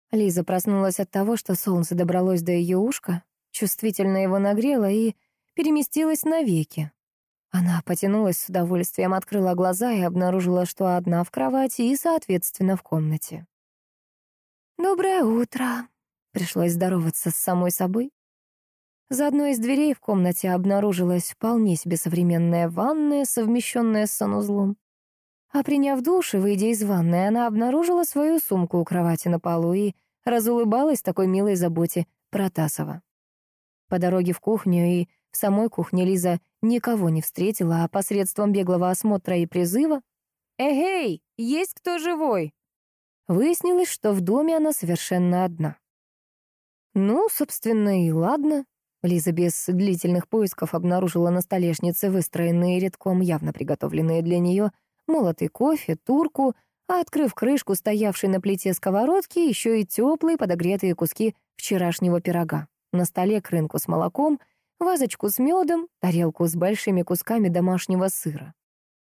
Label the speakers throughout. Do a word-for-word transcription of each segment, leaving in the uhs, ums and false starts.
Speaker 1: Лиза проснулась от того, что солнце добралось до ее ушка, чувствительно его нагрело и переместилось навеки. Она потянулась с удовольствием, открыла глаза и обнаружила, что одна в кровати и, соответственно, в комнате. «Доброе утро!» — пришлось здороваться с самой собой. За одной из дверей в комнате обнаружилась вполне себе современная ванная, совмещенная с санузлом. А приняв душ и выйдя из ванной, она обнаружила свою сумку у кровати на полу и разулыбалась такой милой заботе Протасова. По дороге в кухню и в самой кухне Лиза никого не встретила, а посредством беглого осмотра и призыва «Эгей, есть кто живой?» выяснилось, что в доме она совершенно одна. Ну, собственно, и ладно. Лиза без длительных поисков обнаружила на столешнице выстроенные редком явно приготовленные для нее молотый кофе, турку, а, открыв крышку стоявшей на плите сковородки, еще и теплые подогретые куски вчерашнего пирога. На столе крынку с молоком, вазочку с медом, тарелку с большими кусками домашнего сыра.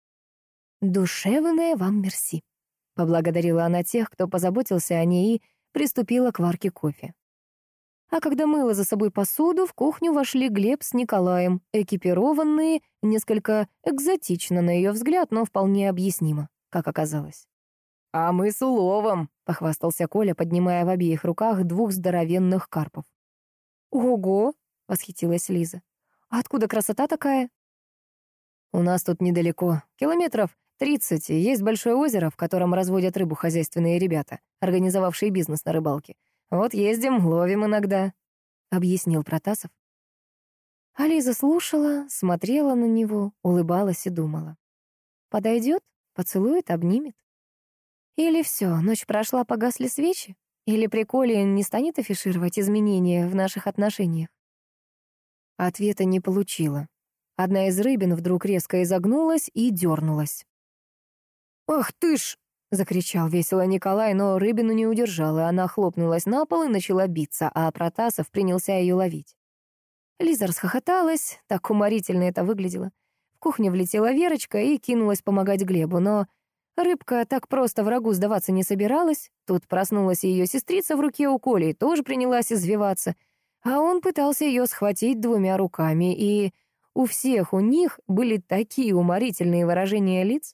Speaker 1: «Душевное вам мерси», — поблагодарила она тех, кто позаботился о ней, и приступила к варке кофе. А когда мыла за собой посуду, в кухню вошли Глеб с Николаем, экипированные, несколько экзотично на ее взгляд, но вполне объяснимо, как оказалось. «А мы с уловом», — похвастался Коля, поднимая в обеих руках двух здоровенных карпов. «Ого!» — восхитилась Лиза. «А откуда красота такая?» «У нас тут недалеко, километров тридцать, и есть большое озеро, в котором разводят рыбу хозяйственные ребята, организовавшие бизнес на рыбалке. Вот ездим, ловим иногда», — объяснил Протасов. А Лиза слушала, смотрела на него, улыбалась и думала. Подойдет, поцелует, обнимет. Или все, ночь прошла, погасли свечи? Или при Коле не станет афишировать изменения в наших отношениях? Ответа не получила. Одна из рыбин вдруг резко изогнулась и дернулась. «Ах ты ж!» — закричал весело Николай, но рыбину не удержал, и она хлопнулась на пол и начала биться, а Протасов принялся ее ловить. Лиза расхохоталась, так уморительно это выглядело. В кухню влетела Верочка и кинулась помогать Глебу, но рыбка так просто врагу сдаваться не собиралась. Тут проснулась ее сестрица в руке у Коли и тоже принялась извиваться, а он пытался ее схватить двумя руками, и у всех у них были такие уморительные выражения лиц.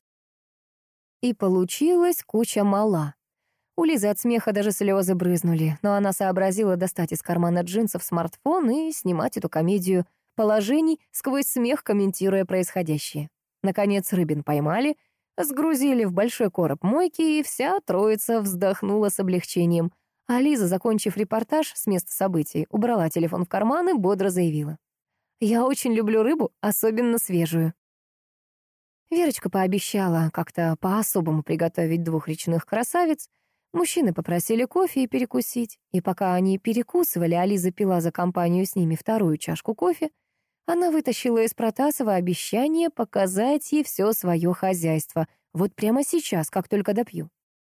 Speaker 1: И получилась куча мала. У Лизы от смеха даже слезы брызнули, но она сообразила достать из кармана джинсов смартфон и снимать эту комедию положений, сквозь смех комментируя происходящее. Наконец рыбин поймали, сгрузили в большой короб мойки, и вся троица вздохнула с облегчением. А Лиза, закончив репортаж с места событий, убрала телефон в карман и бодро заявила: «Я очень люблю рыбу, особенно свежую». Верочка пообещала как-то по-особому приготовить двух речных красавиц. Мужчины попросили кофе и перекусить. И пока они перекусывали, а Лиза пила за компанию с ними вторую чашку кофе, она вытащила из Протасова обещание показать ей все свое хозяйство. Вот прямо сейчас, как только допью.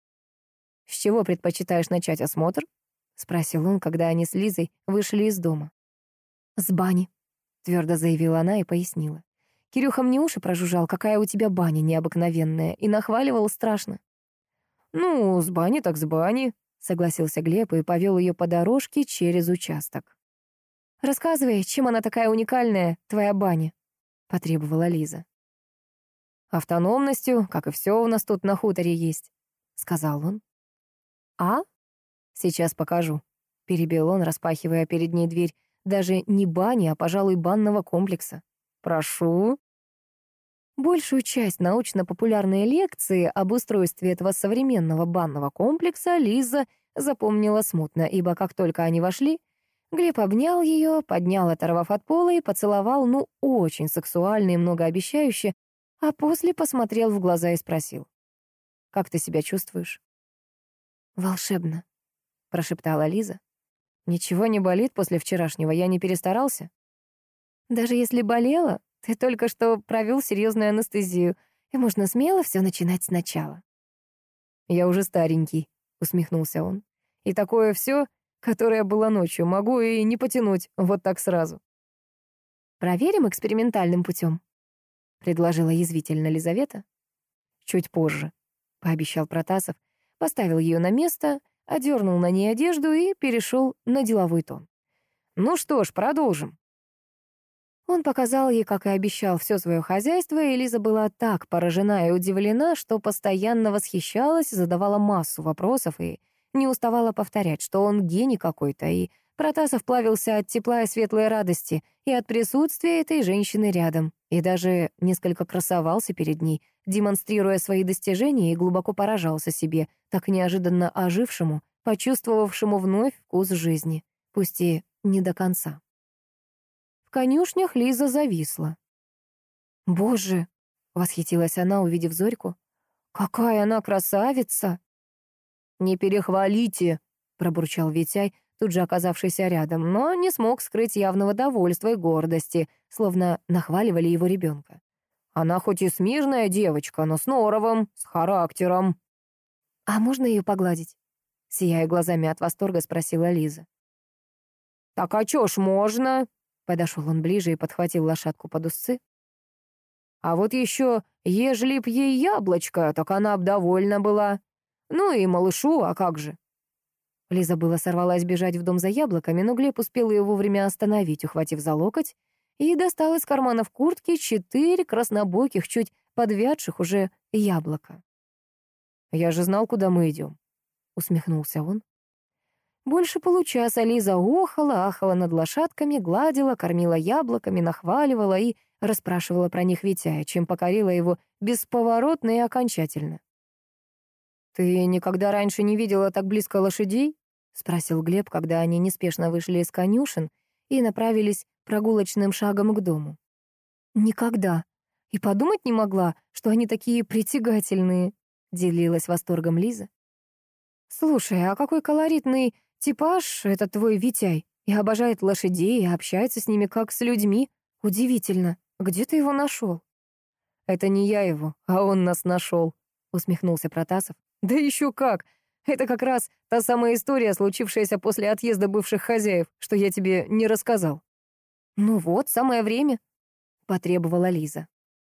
Speaker 1: «С чего предпочитаешь начать осмотр?» — спросил он, когда они с Лизой вышли из дома. «С бани», — твердо заявила она и пояснила. «Кирюха мне уши прожужжал, какая у тебя баня необыкновенная, и нахваливал страшно». «Ну, с бани так с бани», — согласился Глеб и повел ее по дорожке через участок. «Рассказывай, чем она такая уникальная, твоя баня?» — потребовала Лиза. «Автономностью, как и все у нас тут на хуторе есть», — сказал он. «А? Сейчас покажу», — перебил он, распахивая перед ней дверь даже не бани, а, пожалуй, банного комплекса. «Прошу». Большую часть научно-популярной лекции об устройстве этого современного банного комплекса Лиза запомнила смутно, ибо как только они вошли, Глеб обнял ее, поднял, оторвав от пола, и поцеловал, ну, очень сексуально и многообещающе, а после посмотрел в глаза и спросил: «Как ты себя чувствуешь?» «Волшебно», — прошептала Лиза. «Ничего не болит после вчерашнего? Я не перестарался?» «Даже если болела, ты только что провел серьезную анестезию, и можно смело все начинать сначала». «Я уже старенький», — усмехнулся он. «И такое все, которое было ночью, могу и не потянуть вот так сразу». «Проверим экспериментальным путем», — предложила язвительно Лизавета. «Чуть позже», — пообещал Протасов, поставил ее на место, одернул на ней одежду и перешел на деловой тон. «Ну что ж, продолжим». Он показал ей, как и обещал, все свое хозяйство, и Лиза была так поражена и удивлена, что постоянно восхищалась, задавала массу вопросов и не уставала повторять, что он гений какой-то, и Протасов плавился от тепла и светлой радости, и от присутствия этой женщины рядом, и даже несколько красовался перед ней, демонстрируя свои достижения, и глубоко поражался себе, так неожиданно ожившему, почувствовавшему вновь вкус жизни, пусть и не до конца. В конюшнях Лиза зависла. «Боже!» — восхитилась она, увидев Зорьку. «Какая она красавица!» «Не перехвалите!» — пробурчал Витяй, тут же оказавшийся рядом, но не смог скрыть явного довольства и гордости, словно нахваливали его ребенка. «Она хоть и смирная девочка, но с норовом, с характером». «А можно ее погладить?» — сияя глазами от восторга, спросила Лиза. «Так а чё ж можно?» Подошел он ближе и подхватил лошадку под узцы. «А вот еще, ежели б ей яблочко, так она б довольна была. Ну и малышу, а как же?» Лиза было сорвалась бежать в дом за яблоками, но Глеб успел ее вовремя остановить, ухватив за локоть, и достал из кармана в куртке четыре краснобоких, чуть подвядших уже яблока. «Я же знал, куда мы идем», — усмехнулся он. Больше получаса Лиза охала, ахала над лошадками, гладила, кормила яблоками, нахваливала и расспрашивала про них Витяя, чем покорила его бесповоротно и окончательно. «Ты никогда раньше не видела так близко лошадей?» — спросил Глеб, когда они неспешно вышли из конюшен и направились прогулочным шагом к дому. «Никогда. И подумать не могла, что они такие притягательные», — делилась восторгом Лиза. «Слушай, а какой колоритный типаж этот твой Витяй. И обожает лошадей, и общается с ними как с людьми. Удивительно. Где ты его нашел?» «Это не я его, а он нас нашел», — усмехнулся Протасов. «Да еще как! Это как раз та самая история, случившаяся после отъезда бывших хозяев, что я тебе не рассказал». «Ну вот, самое время», — потребовала Лиза.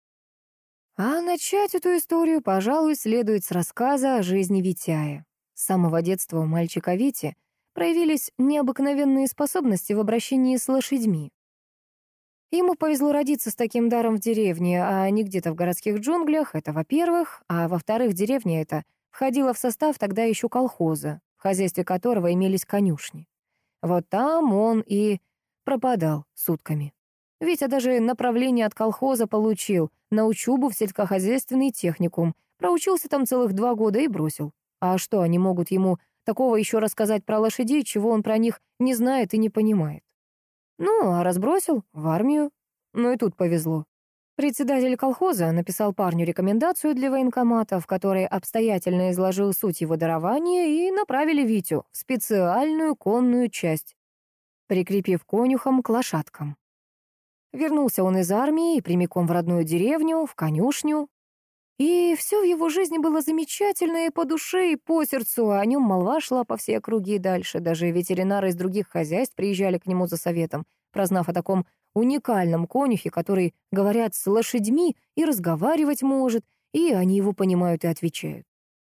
Speaker 1: А начать эту историю, пожалуй, следует с рассказа о жизни Витяя. С самого детства у мальчика Вити проявились необыкновенные способности в обращении с лошадьми. Ему повезло родиться с таким даром в деревне, а не где-то в городских джунглях, это во-первых, а во-вторых, деревня эта входила в состав тогда еще колхоза, в хозяйстве которого имелись конюшни. Вот там он и пропадал сутками. Витя даже направление от колхоза получил на учебу в сельскохозяйственный техникум, проучился там целых два года и бросил. А что, они могут ему такого еще рассказать про лошадей, чего он про них не знает и не понимает? Ну, а разбросил в армию. Ну и тут повезло. Председатель колхоза написал парню рекомендацию для военкомата, в которой обстоятельно изложил суть его дарования, и направили Витю в специальную конную часть, прикрепив конюхом к лошадкам. Вернулся он из армии прямиком в родную деревню, в конюшню. И все в его жизни было замечательно и по душе, и по сердцу, а о нем молва шла по всей округе и дальше. Даже ветеринары из других хозяйств приезжали к нему за советом, прознав о таком уникальном конюхе, который, говорят, с лошадьми и разговаривать может, и они его понимают и отвечают.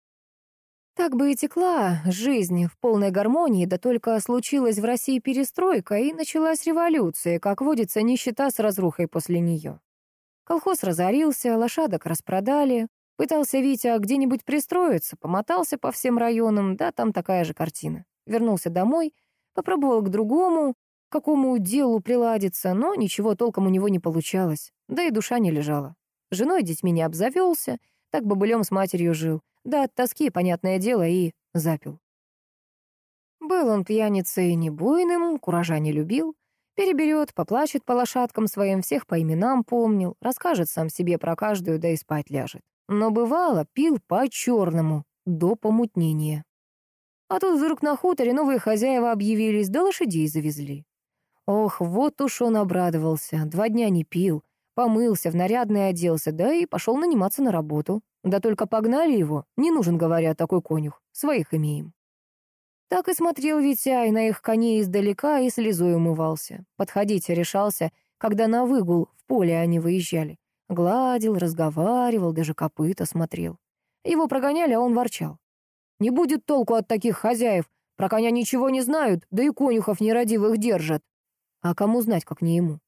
Speaker 1: Так бы и текла жизнь в полной гармонии, да только случилась в России перестройка, и началась революция, как водится, нищета с разрухой после нее. Колхоз разорился, лошадок распродали. Пытался Витя где-нибудь пристроиться, помотался по всем районам, да там такая же картина. Вернулся домой, попробовал к другому, к какому делу приладиться, но ничего толком у него не получалось, да и душа не лежала. Женой и детьми не обзавелся, так бобылем с матерью жил, да от тоски, понятное дело, и запил. Был он пьяницей не буйным, куража не любил. Переберет, поплачет по лошадкам своим, всех по именам помнил, расскажет сам себе про каждую, да и спать ляжет. Но бывало, пил по-черному, до помутнения. А тут вдруг на хуторе новые хозяева объявились, да лошадей завезли. Ох, вот уж он обрадовался, два дня не пил, помылся, в нарядное оделся, да и пошел наниматься на работу. Да только погнали его, не нужен, говорят, такой конюх, своих имеем. Так и смотрел Витяй на их коней издалека и слезой умывался. Подходить решался, когда на выгул в поле они выезжали. Гладил, разговаривал, даже копыта смотрел. Его прогоняли, а он ворчал. Не будет толку от таких хозяев. Про коня ничего не знают, да и конюхов нерадивых держат. А кому знать, как не ему?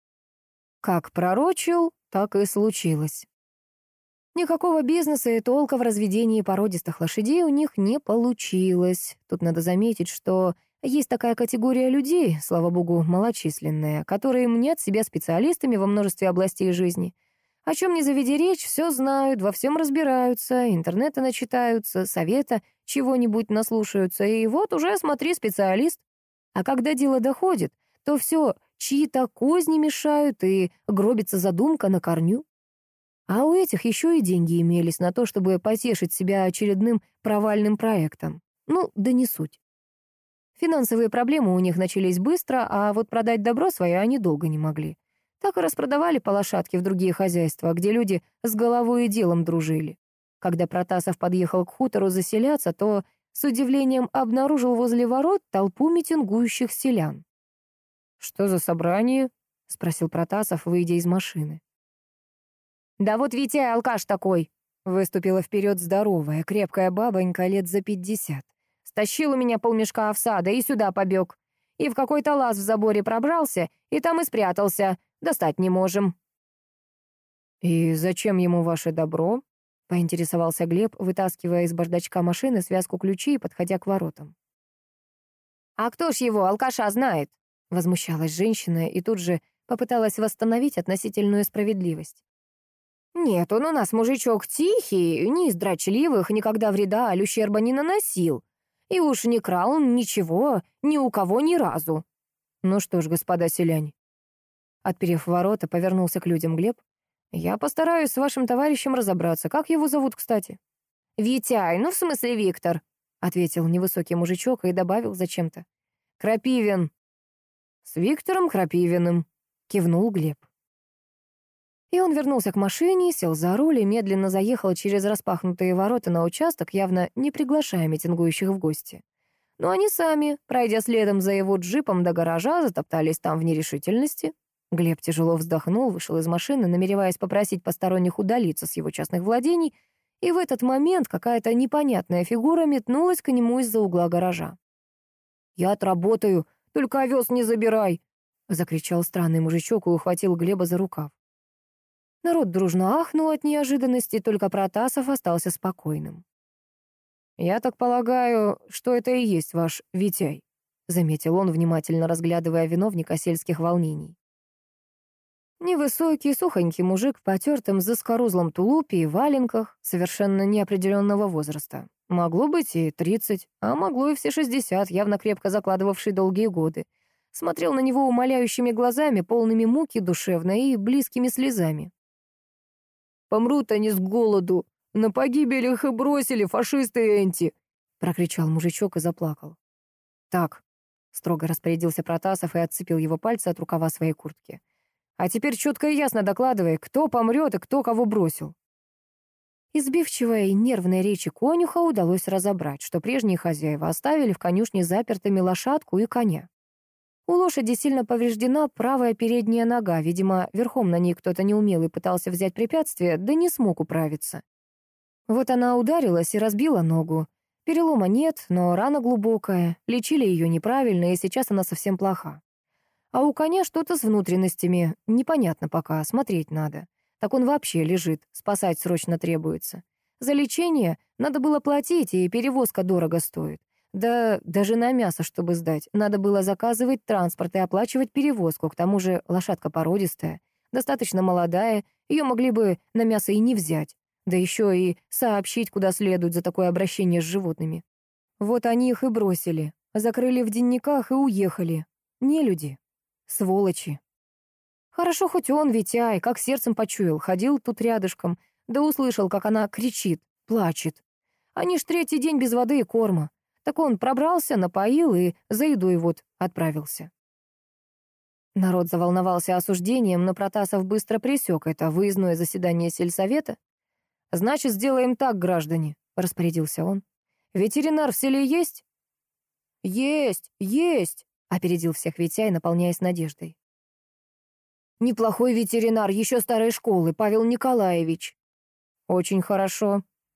Speaker 1: Как пророчил, так и случилось. Никакого бизнеса и толка в разведении породистых лошадей у них не получилось. Тут надо заметить, что есть такая категория людей, слава богу, малочисленная, которые мнят себя специалистами во множестве областей жизни. О чем ни заведи речь, все знают, во всем разбираются, интернета начитаются, совета чего-нибудь наслушаются, и вот уже, смотри, специалист. А когда дело доходит, то все чьи-то козни мешают, и гробится задумка на корню. А у этих еще и деньги имелись на то, чтобы потешить себя очередным провальным проектом. Ну, да не суть. Финансовые проблемы у них начались быстро, а вот продать добро свое они долго не могли. Так и распродавали по лошадке в другие хозяйства, где люди с головой и делом дружили. Когда Протасов подъехал к хутору заселяться, то с удивлением обнаружил возле ворот толпу митингующих селян. «Что за собрание?» — спросил Протасов, выйдя из машины. «Да вот Витя алкаш такой!» — выступила вперед здоровая, крепкая бабонька лет за пятьдесят. «Стащил у меня полмешка овса, да и сюда побег. И в какой-то лаз в заборе пробрался, и там и спрятался. Достать не можем». «И зачем ему ваше добро?» — поинтересовался Глеб, вытаскивая из бардачка машины связку ключей и подходя к воротам. «А кто ж его, алкаша, знает?» — возмущалась женщина и тут же попыталась восстановить относительную справедливость. «Нет, он у нас мужичок тихий, не из дрочливых, никогда вреда аль ущерба не наносил. И уж не крал ничего ни у кого ни разу». «Ну что ж, господа селяне». Отперев ворота, повернулся к людям Глеб. «Я постараюсь с вашим товарищем разобраться. Как его зовут, кстати?» «Витяй, ну в смысле Виктор», — ответил невысокий мужичок и добавил зачем-то. «Крапивин». «С Виктором Крапивиным», — кивнул Глеб. И он вернулся к машине, сел за руль и медленно заехал через распахнутые ворота на участок, явно не приглашая митингующих в гости. Но они сами, пройдя следом за его джипом до гаража, затоптались там в нерешительности. Глеб тяжело вздохнул, вышел из машины, намереваясь попросить посторонних удалиться с его частных владений, и в этот момент какая-то непонятная фигура метнулась к нему из-за угла гаража. «Я отработаю, только овес не забирай!» — закричал странный мужичок и ухватил Глеба за рукав. Народ дружно ахнул от неожиданности, только Протасов остался спокойным. «Я так полагаю, что это и есть ваш Витяй», — заметил он, внимательно разглядывая виновника сельских волнений. Невысокий, сухонький мужик в потертом заскорузлом тулупе и валенках совершенно неопределенного возраста. Могло быть и тридцать, а могло и все шестьдесят, явно крепко закладывавший долгие годы. Смотрел на него умоляющими глазами, полными муки душевной и близкими слезами. «Помрут они с голоду, на погибель их и бросили фашисты энти!» — прокричал мужичок и заплакал. «Так», — строго распорядился Протасов и отцепил его пальцы от рукава своей куртки. «А теперь четко и ясно докладывай, кто помрет и кто кого бросил». Из сбивчивой и нервной речи конюха удалось разобрать, что прежние хозяева оставили в конюшне запертыми лошадку и коня. У лошади сильно повреждена правая передняя нога, видимо, верхом на ней кто-то неумелый пытался взять препятствие, да не смог управиться. Вот она ударилась и разбила ногу. Перелома нет, но рана глубокая, лечили ее неправильно, и сейчас она совсем плоха. А у коня что-то с внутренностями, непонятно пока, смотреть надо. Так он вообще лежит, спасать срочно требуется. За лечение надо было платить, и перевозка дорого стоит. Да даже на мясо, чтобы сдать, надо было заказывать транспорт и оплачивать перевозку. К тому же лошадка породистая, достаточно молодая, ее могли бы на мясо и не взять. Да еще и сообщить, куда следует за такое обращение с животными. Вот они их и бросили, закрыли в денниках и уехали. Нелюди, сволочи. Хорошо, хоть он, Витяй, как сердцем почуял, ходил тут рядышком, да услышал, как она кричит, плачет. Они ж третий день без воды и корма. Так он пробрался, напоил и за едой вот отправился. Народ заволновался осуждением, но Протасов быстро пресек это выездное заседание сельсовета. «Значит, сделаем так, граждане», — распорядился он. «Ветеринар в селе есть?» «Есть, есть», — опередил всех Витяй, наполняясь надеждой. «Неплохой ветеринар, еще старой школы, Павел Николаевич». «Очень хорошо»,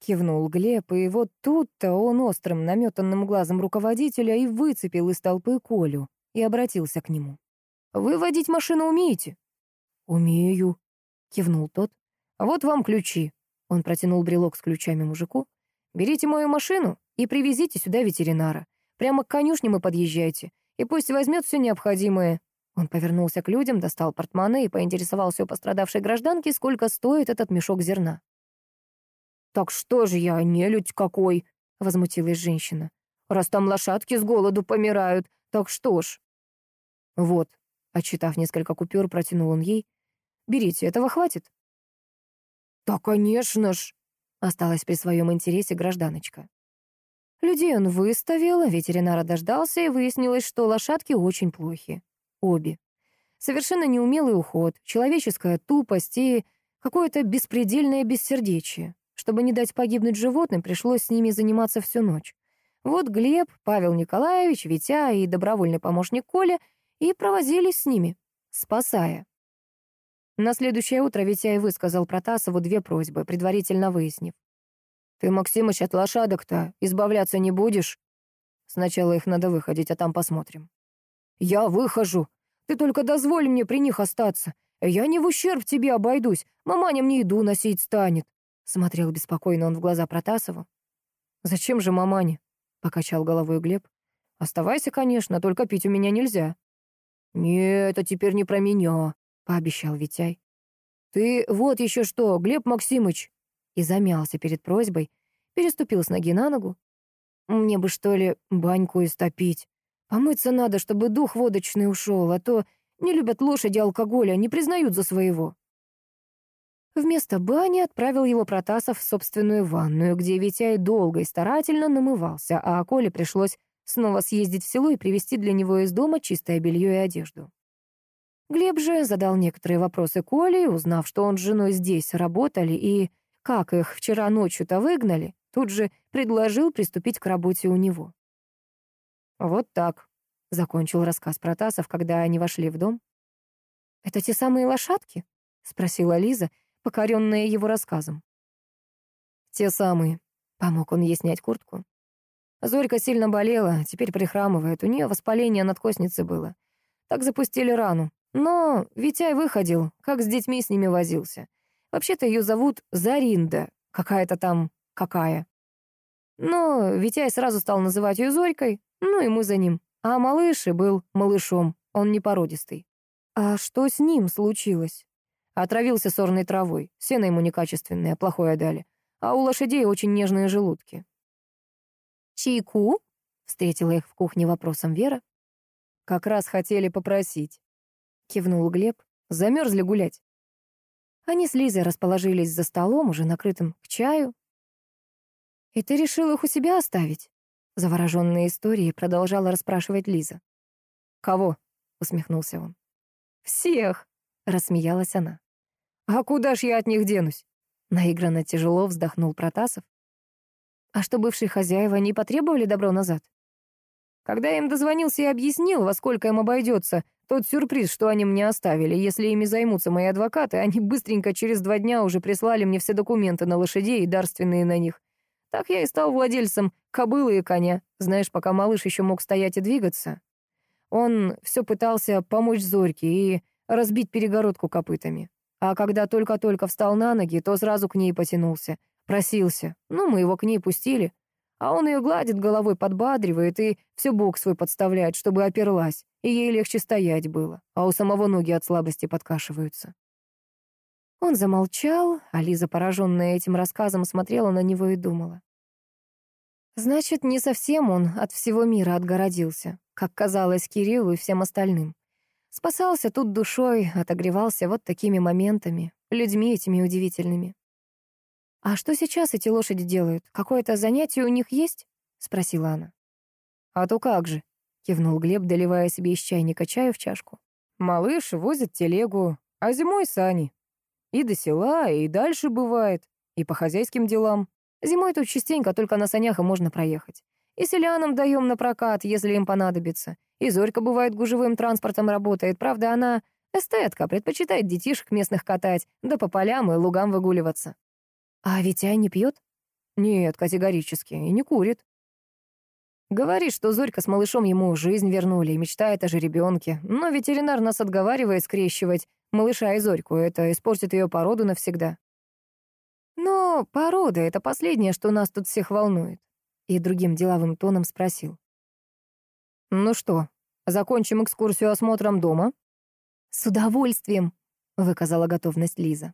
Speaker 1: Кивнул Глеб, и вот тут-то он острым, наметанным глазом руководителя и выцепил из толпы Колю и обратился к нему. «Вы водить машину умеете?» «Умею», — кивнул тот. «Вот вам ключи». Он протянул брелок с ключами мужику. «Берите мою машину и привезите сюда ветеринара. Прямо к конюшне мы подъезжайте, и пусть возьмет все необходимое». Он повернулся к людям, достал портмоне и поинтересовался у пострадавшей гражданки, сколько стоит этот мешок зерна. «Так что же я, нелюдь какой?» — возмутилась женщина. «Раз там лошадки с голоду помирают, так что ж?» «Вот», — отчитав несколько купюр, протянул он ей. «Берите, этого хватит?» «Да, конечно ж», — осталась при своем интересе гражданочка. Людей он выставил, ветеринара дождался, и выяснилось, что лошадки очень плохи. Обе. Совершенно неумелый уход, человеческая тупость и какое-то беспредельное бессердечие. Чтобы не дать погибнуть животным, пришлось с ними заниматься всю ночь. Вот Глеб, Павел Николаевич, Витя и добровольный помощник Коля и провозились с ними, спасая. На следующее утро Витя и высказал Протасову две просьбы, предварительно выяснив. «Ты, Максимыч, от лошадок-то избавляться не будешь? Сначала их надо выходить, а там посмотрим». «Я выхожу. Ты только дозволь мне при них остаться. Я не в ущерб тебе обойдусь. Маманя мне еду носить станет». Смотрел беспокойно он в глаза Протасову. «Зачем же мамане?» — покачал головой Глеб. «Оставайся, конечно, только пить у меня нельзя». «Нет, это теперь не про меня», — пообещал Витяй. «Ты вот еще что, Глеб Максимыч!» И замялся перед просьбой, переступил с ноги на ногу. «Мне бы, что ли, баньку истопить. Помыться надо, чтобы дух водочный ушел, а то не любят лошади алкоголя, не признают за своего». Вместо бани отправил его Протасов в собственную ванную, где Витяй долго и старательно намывался, а Коле пришлось снова съездить в село и привезти для него из дома чистое белье и одежду. Глеб же задал некоторые вопросы Коле, узнав, что он с женой здесь работали и как их вчера ночью-то выгнали, тут же предложил приступить к работе у него. «Вот так», — закончил рассказ Протасов, когда они вошли в дом. «Это те самые лошадки?» — спросила Лиза, покоренная его рассказом. «Те самые», — помог он ей снять куртку. Зорька сильно болела, теперь прихрамывает, у нее воспаление надкосницы было. Так запустили рану. Но Витяй выходил, как с детьми с ними возился. Вообще-то ее зовут Заринда, какая-то там какая. Но Витяй сразу стал называть ее Зорькой, ну и мы за ним. А малыш и был малышом, он не породистый. А что с ним случилось? Отравился сорной травой, сено ему некачественное, плохое дали. А у лошадей очень нежные желудки. «Чайку?» — встретила их в кухне вопросом Вера. «Как раз хотели попросить», — кивнул Глеб. «Замерзли гулять». Они с Лизой расположились за столом, уже накрытым к чаю. «И ты решил их у себя оставить?» Завороженная историей продолжала расспрашивать Лиза. «Кого?» — усмехнулся он. «Всех!» — рассмеялась она. «А куда ж я от них денусь?» Наигранно тяжело вздохнул Протасов. «А что бывшие хозяева не потребовали добро назад?» Когда я им дозвонился и объяснил, во сколько им обойдется тот сюрприз, что они мне оставили, если ими займутся мои адвокаты, они быстренько через два дня уже прислали мне все документы на лошадей и дарственные на них. Так я и стал владельцем кобылы и коня. Знаешь, пока малыш еще мог стоять и двигаться, он все пытался помочь Зорьке и разбить перегородку копытами. А когда только-только встал на ноги, то сразу к ней потянулся, просился. Ну, мы его к ней пустили. А он ее гладит головой, подбадривает и все бок свой подставляет, чтобы оперлась, и ей легче стоять было, а у самого ноги от слабости подкашиваются. Он замолчал, а Лиза, пораженная этим рассказом, смотрела на него и думала. Значит, не совсем он от всего мира отгородился, как казалось Кириллу и всем остальным. Спасался тут душой, отогревался вот такими моментами, людьми этими удивительными. «А что сейчас эти лошади делают? Какое-то занятие у них есть?» — спросила она. «А то как же», — кивнул Глеб, доливая себе из чайника чаю в чашку. «Малыш возит телегу, а зимой сани. И до села, и дальше бывает, и по хозяйским делам. Зимой тут частенько только на санях и можно проехать. И селянам даем на прокат, если им понадобится. И Зорька, бывает, гужевым транспортом работает. Правда, она эстетка, предпочитает детишек местных катать, да по полям и лугам выгуливаться». «А Витяй не пьет?» Нет, категорически, и не курит. Говорит, что Зорька с малышом ему жизнь вернули и мечтает о жеребенке. Но ветеринар нас отговаривает скрещивать малыша и Зорьку. Это испортит ее породу навсегда. Но порода — это последнее, что нас тут всех волнует. И другим деловым тоном спросил. Ну что, закончим экскурсию осмотром дома? С удовольствием, выказала готовность Лиза.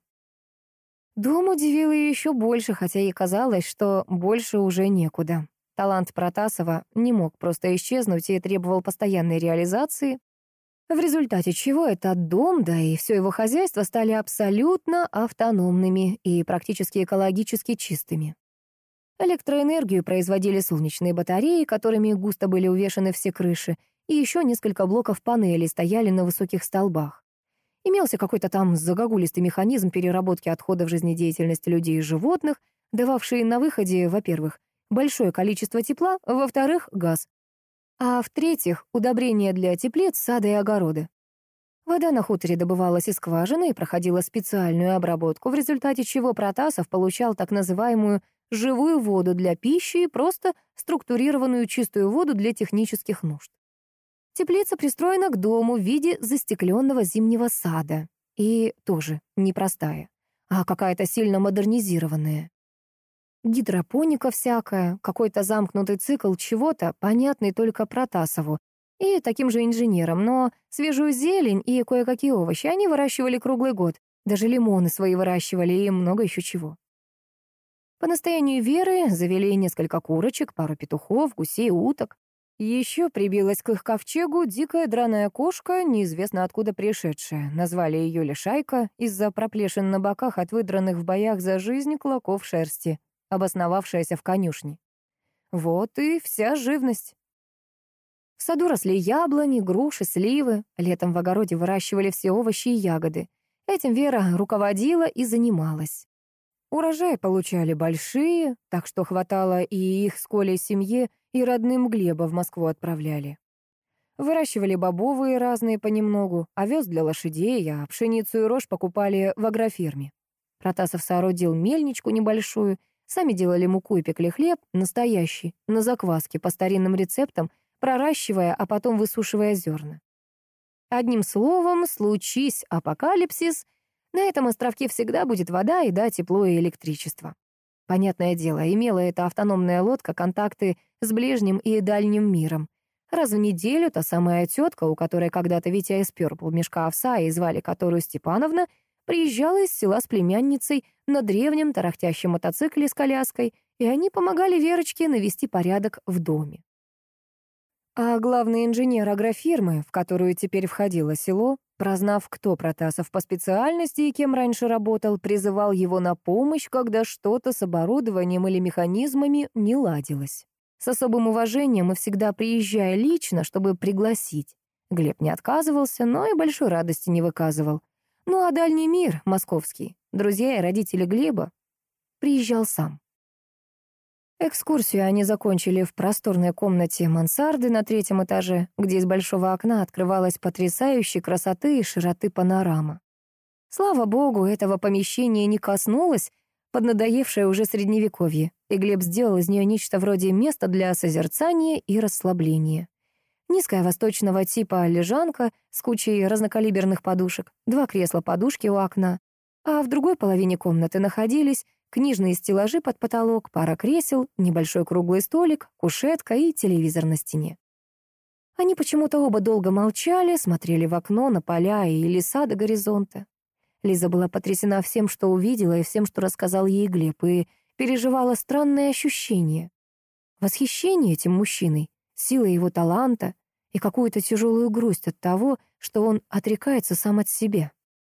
Speaker 1: Дом удивил ее еще больше, хотя ей казалось, что больше уже некуда. Талант Протасова не мог просто исчезнуть и требовал постоянной реализации, в результате чего этот дом, да и все его хозяйство стали абсолютно автономными и практически экологически чистыми. Электроэнергию производили солнечные батареи, которыми густо были увешаны все крыши, и еще несколько блоков панелей стояли на высоких столбах. Имелся какой-то там загогулистый механизм переработки отходов жизнедеятельности людей и животных, дававший на выходе, во-первых, большое количество тепла, во-вторых, газ, а в-третьих, удобрения для теплиц, сада и огорода. Вода на хуторе добывалась из скважины и проходила специальную обработку, в результате чего Протасов получал так называемую живую воду для пищи и просто структурированную чистую воду для технических нужд. Теплица пристроена к дому в виде застекленного зимнего сада. И тоже непростая, а какая-то сильно модернизированная. Гидропоника всякая, какой-то замкнутый цикл чего-то, понятный только Протасову и таким же инженерам, но свежую зелень и кое-какие овощи они выращивали круглый год, даже лимоны свои выращивали и много еще чего. По настоянию Веры завели несколько курочек, пару петухов, гусей, уток. Еще прибилась к их ковчегу дикая драная кошка, неизвестно откуда пришедшая. Назвали ее Лишайка из-за проплешин на боках от выдранных в боях за жизнь клоков шерсти, обосновавшаяся в конюшне. Вот и вся живность. В саду росли яблони, груши, сливы. Летом в огороде выращивали все овощи и ягоды. Этим Вера руководила и занималась. Урожаи получали большие, так что хватало и их с Колей семье, и родным Глеба в Москву отправляли. Выращивали бобовые разные понемногу, овес для лошадей, а пшеницу и рожь покупали в агрофирме. Протасов соорудил мельничку небольшую, сами делали муку и пекли хлеб, настоящий, на закваске, по старинным рецептам, проращивая, а потом высушивая зерна. Одним словом, случись апокалипсис, на этом островке всегда будет вода, еда, тепло и электричество. Понятное дело, имела эта автономная лодка контакты с ближним и дальним миром. Раз в неделю та самая тетка, у которой когда-то Витя испер полмешка овса и звали которую Степановна, приезжала из села с племянницей на древнем тарахтящем мотоцикле с коляской, и они помогали Верочке навести порядок в доме. А главный инженер агрофирмы, в которую теперь входило село, прознав, кто Протасов по специальности и кем раньше работал, призывал его на помощь, когда что-то с оборудованием или механизмами не ладилось. С особым уважением и всегда приезжая лично, чтобы пригласить. Глеб не отказывался, но и большой радости не выказывал. Ну а дальний мир, московский, друзья и родители Глеба, приезжал сам. Экскурсию они закончили в просторной комнате мансарды на третьем этаже, где из большого окна открывалась потрясающей красоты и широты панорама. Слава богу, этого помещения не коснулось поднадоевшее уже средневековье, и Глеб сделал из нее нечто вроде места для созерцания и расслабления. Низкая восточного типа лежанка с кучей разнокалиберных подушек, два кресла-подушки у окна, а в другой половине комнаты находились книжные стеллажи под потолок, пара кресел, небольшой круглый столик, кушетка и телевизор на стене. Они почему-то оба долго молчали, смотрели в окно на поля и леса до горизонта. Лиза была потрясена всем, что увидела, и всем, что рассказал ей Глеб, и переживала странное ощущение. Восхищение этим мужчиной, силой его таланта и какую-то тяжелую грусть от того, что он отрекается сам от себя.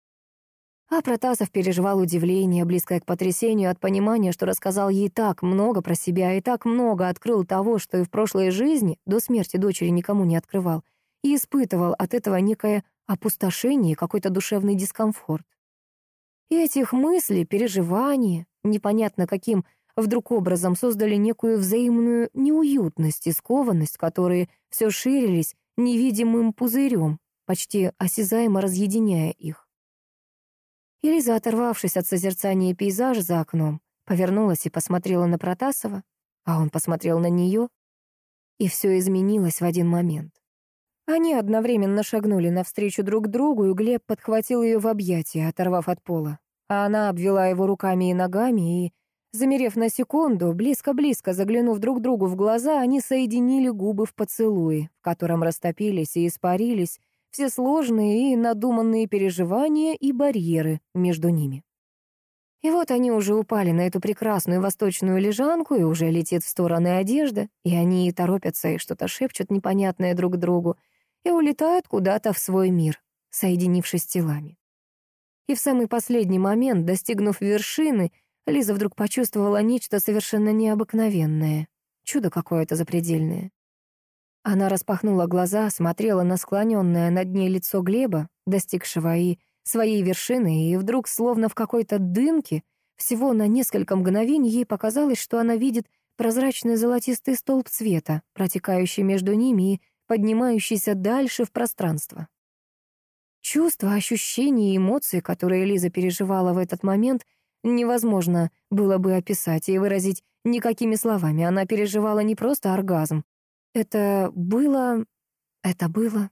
Speaker 1: А Протасов переживал удивление, близкое к потрясению от понимания, что рассказал ей так много про себя и так много открыл того, что и в прошлой жизни до смерти дочери никому не открывал, и испытывал от этого некое опустошение и какой-то душевный дискомфорт. И этих мыслей, переживаний, непонятно каким вдруг образом создали некую взаимную неуютность и скованность, которые все ширились невидимым пузырем, почти осязаемо разъединяя их. И Лиза, оторвавшись от созерцания пейзажа за окном, Повернулась и посмотрела на Протасова, а он посмотрел на нее, и все изменилось в один момент. Они одновременно шагнули навстречу друг другу, и Глеб подхватил ее в объятия, оторвав от пола. А она обвела его руками и ногами, и, замерев на секунду, близко-близко заглянув друг другу в глаза, они соединили губы в поцелуе, в котором растопились и испарились все сложные и надуманные переживания и барьеры между ними. И вот они уже упали на эту прекрасную восточную лежанку, и уже летит в стороны одежда, и они торопятся и что-то шепчут непонятное друг другу, и улетают куда-то в свой мир, соединившись телами. И в самый последний момент, достигнув вершины, Лиза вдруг почувствовала нечто совершенно необыкновенное, чудо какое-то запредельное. Она распахнула глаза, смотрела на склоненное над ней лицо Глеба, достигшего и своей вершины, и вдруг, словно в какой-то дымке, всего на несколько мгновений ей показалось, что она видит прозрачный золотистый столб света, протекающий между ними и поднимающийся дальше в пространство. Чувства, ощущения и эмоции, которые Лиза переживала в этот момент, невозможно было бы описать и выразить никакими словами. Она переживала не просто оргазм. Это было... это было...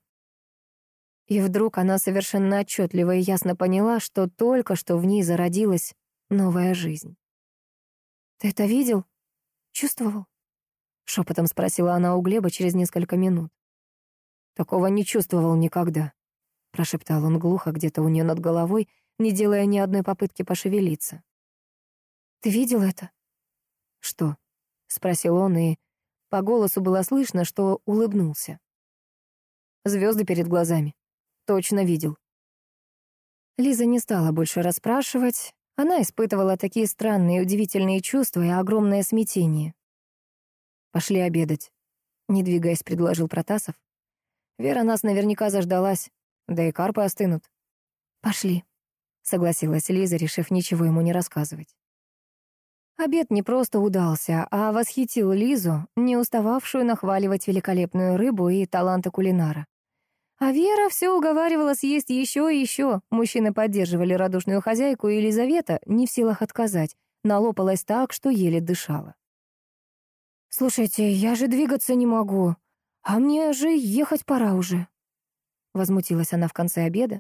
Speaker 1: И вдруг она совершенно отчетливо и ясно поняла, что только что в ней зародилась новая жизнь. «Ты это видел? Чувствовал?» — шепотом спросила она у Глеба через несколько минут. «Такого не чувствовал никогда», — прошептал он глухо где-то у нее над головой, не делая ни одной попытки пошевелиться. «Ты видел это?» «Что?» — спросил он, и по голосу было слышно, что улыбнулся. «Звезды перед глазами. Точно видел». Лиза не стала больше расспрашивать. Она испытывала такие странные и удивительные чувства и огромное смятение. «Пошли обедать», — не двигаясь, предложил Протасов. «Вера нас наверняка заждалась, да и карпы остынут». «Пошли», — согласилась Лиза, решив ничего ему не рассказывать. Обед не просто удался, а восхитил Лизу, не устававшую нахваливать великолепную рыбу и таланты кулинара. А Вера все уговаривала съесть еще и еще. Мужчины поддерживали радушную хозяйку, и Елизавета, не в силах отказать, налопалась так, что еле дышала. «Слушайте, я же двигаться не могу, а мне же ехать пора уже», — возмутилась она в конце обеда.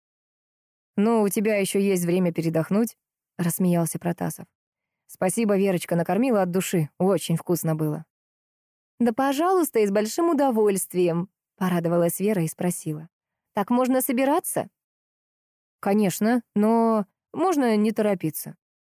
Speaker 1: «Ну, у тебя еще есть время передохнуть», — рассмеялся Протасов. «Спасибо, Верочка, накормила от души, очень вкусно было». «Да, пожалуйста, и с большим удовольствием», — порадовалась Вера и спросила. «Так можно собираться?» «Конечно, но можно не торопиться».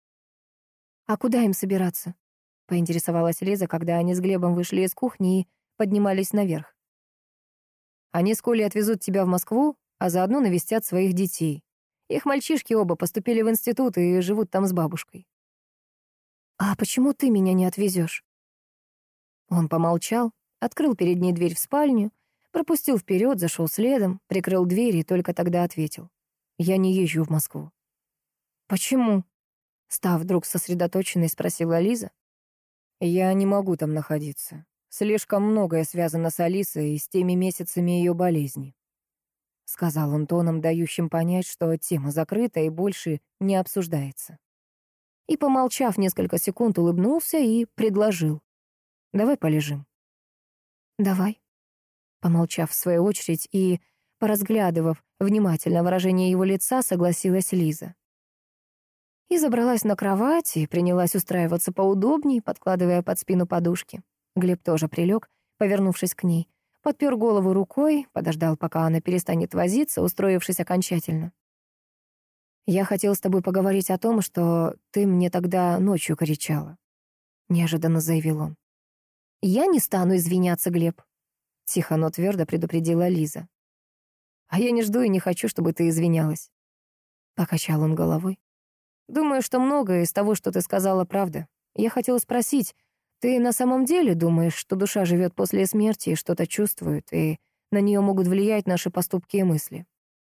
Speaker 1: «А куда им собираться?» — поинтересовалась Лиза, когда они с Глебом вышли из кухни и поднимались наверх. «Они с Колей отвезут тебя в Москву, а заодно навестят своих детей. Их мальчишки оба поступили в институт и живут там с бабушкой». «А почему ты меня не отвезешь?» Он помолчал, открыл перед ней дверь в спальню, пропустил вперед, зашел следом, прикрыл дверь и только тогда ответил. «Я не езжу в Москву». «Почему?» — став вдруг сосредоточенной, спросила Лиза. «Я не могу там находиться. Слишком многое связано с Алисой и с теми месяцами ее болезни», — сказал он тоном, дающим понять, что тема закрыта и больше не обсуждается. И, помолчав несколько секунд, улыбнулся и предложил. «Давай полежим». «Давай». Помолчав в свою очередь и поразглядывав внимательно выражение его лица, согласилась Лиза. И забралась на кровать и принялась устраиваться поудобнее, подкладывая под спину подушки. Глеб тоже прилег, повернувшись к ней, подпер голову рукой, подождал, пока она перестанет возиться, устроившись окончательно. «Я хотел с тобой поговорить о том, что ты мне тогда ночью кричала», — неожиданно заявил он. «Я не стану извиняться, Глеб», — тихо, но твердо предупредила Лиза. «А я не жду и не хочу, чтобы ты извинялась», — покачал он головой. «Думаю, что многое из того, что ты сказала, правда. Я хотела спросить, ты на самом деле думаешь, что душа живет после смерти и что-то чувствует, и на нее могут влиять наши поступки и мысли?»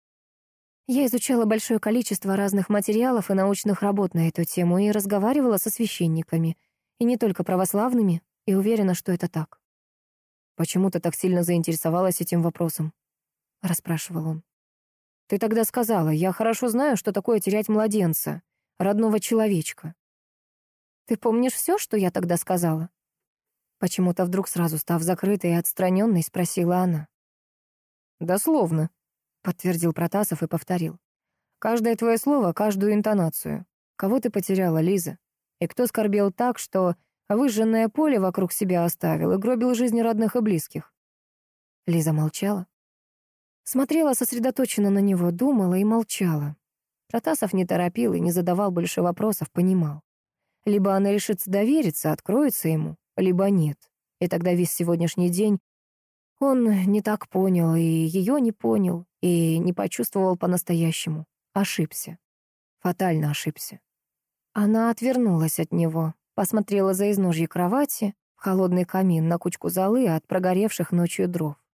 Speaker 1: Я изучала большое количество разных материалов и научных работ на эту тему и разговаривала со священниками, и не только православными, и уверена, что это так. «Почему ты так сильно заинтересовалась этим вопросом?» — расспрашивал он. «Ты тогда сказала, я хорошо знаю, что такое терять младенца, родного человечка». Ты помнишь все, что я тогда сказала?» Почему-то вдруг сразу став закрытой и отстраненной, спросила она. «Дословно», — подтвердил Протасов и повторил. «Каждое твое слово, каждую интонацию. Кого ты потеряла, Лиза? И кто скорбел так, что выжженное поле вокруг себя оставил и гробил жизни родных и близких?» Лиза молчала. Смотрела сосредоточенно на него, думала и молчала. Протасов не торопил и не задавал больше вопросов, понимал. Либо она решится довериться, откроется ему, либо нет. И тогда весь сегодняшний день он не так понял, и ее не понял, и не почувствовал по-настоящему. Ошибся. Фатально ошибся. Она отвернулась от него, посмотрела за изножье кровати, в холодный камин, на кучку золы от прогоревших ночью дров.